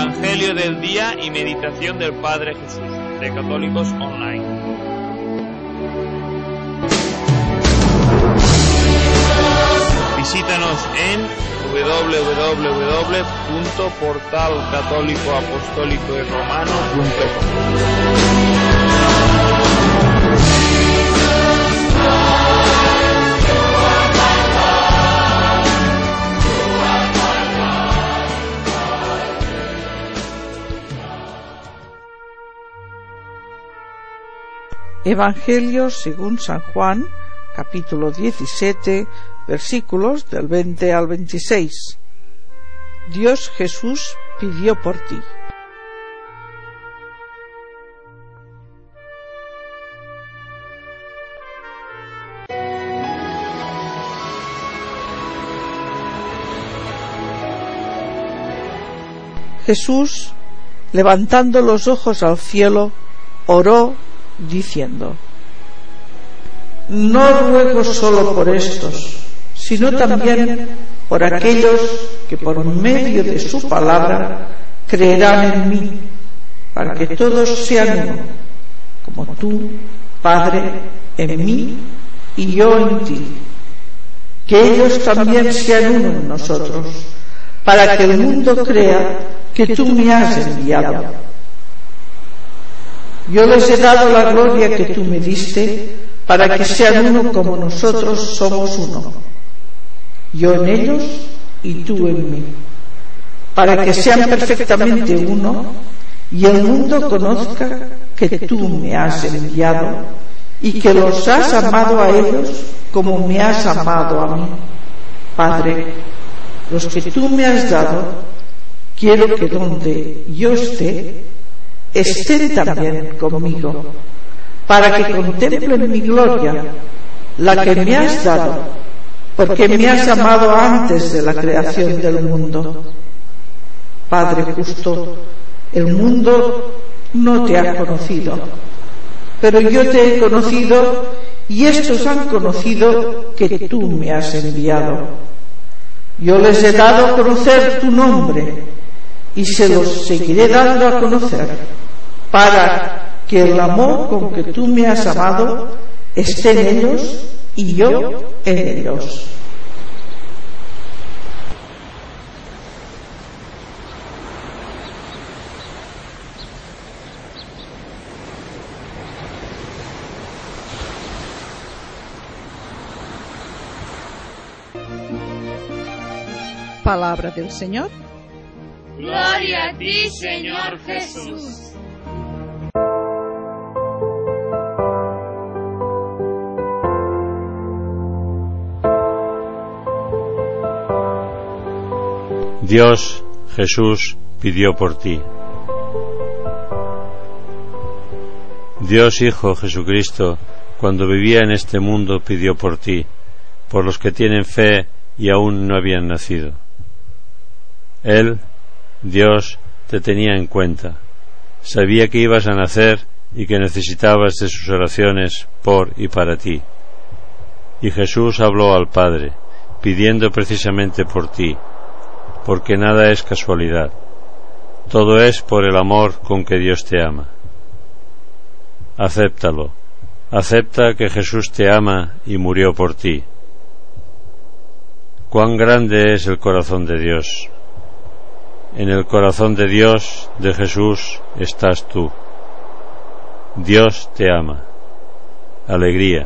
Evangelio del día y meditación del Padre Jesús, de Católicos Online. Visítanos en www.portalcatólicoapostólicoyromano.com. Evangelio según San Juan, capítulo 17, versículos del 20 al 26. Dios Jesús pidió por ti. Jesús, levantando los ojos al cielo, oró diciendo: No ruego solo por estos, sino también por aquellos que por medio de su palabra creerán en mí, para que todos sean uno, como tú, Padre, en mí y yo en ti, que ellos también sean uno en nosotros, para que el mundo crea que tú me has enviado. Yo les he dado la gloria que tú me diste, para que sean uno como nosotros somos uno, yo en ellos y tú en mí, para que sean perfectamente uno y el mundo conozca que tú me has enviado y que los has amado a ellos como me has amado a mí. Padre, los que tú me has dado, quiero que donde yo esté, estén también conmigo, para que contemplen mi gloria, la que me has dado, porque me has amado antes de la creación del mundo. Padre justo, el mundo no te ha conocido, pero yo te he conocido y estos han conocido que tú me has enviado. Yo les he dado a conocer tu nombre y se los seguiré dando a conocer, para que el amor con que tú me has amado esté en ellos y yo en ellos. Palabra del Señor. Gloria a ti, Señor Jesús. Dios, Jesús, pidió por ti. Dios Hijo Jesucristo, cuando vivía en este mundo, pidió por ti, por los que tienen fe y aún no habían nacido. Él, Dios, te tenía en cuenta, sabía que ibas a nacer y que necesitabas de sus oraciones por y para ti. Y Jesús habló al Padre, pidiendo precisamente por ti, porque nada es casualidad, todo es por el amor con que Dios te ama. Acéptalo, acepta que Jesús te ama y murió por ti. Cuán grande es el corazón de Dios. En el corazón de Dios, de Jesús, estás tú. Dios te ama. Alegría.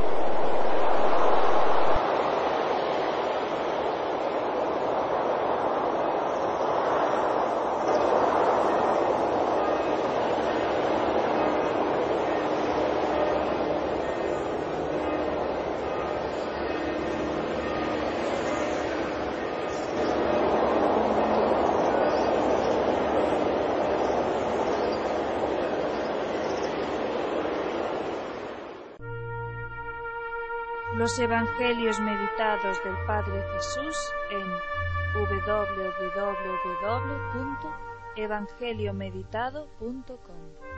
Los Evangelios meditados del Padre Jesús en www.evangeliomeditado.com.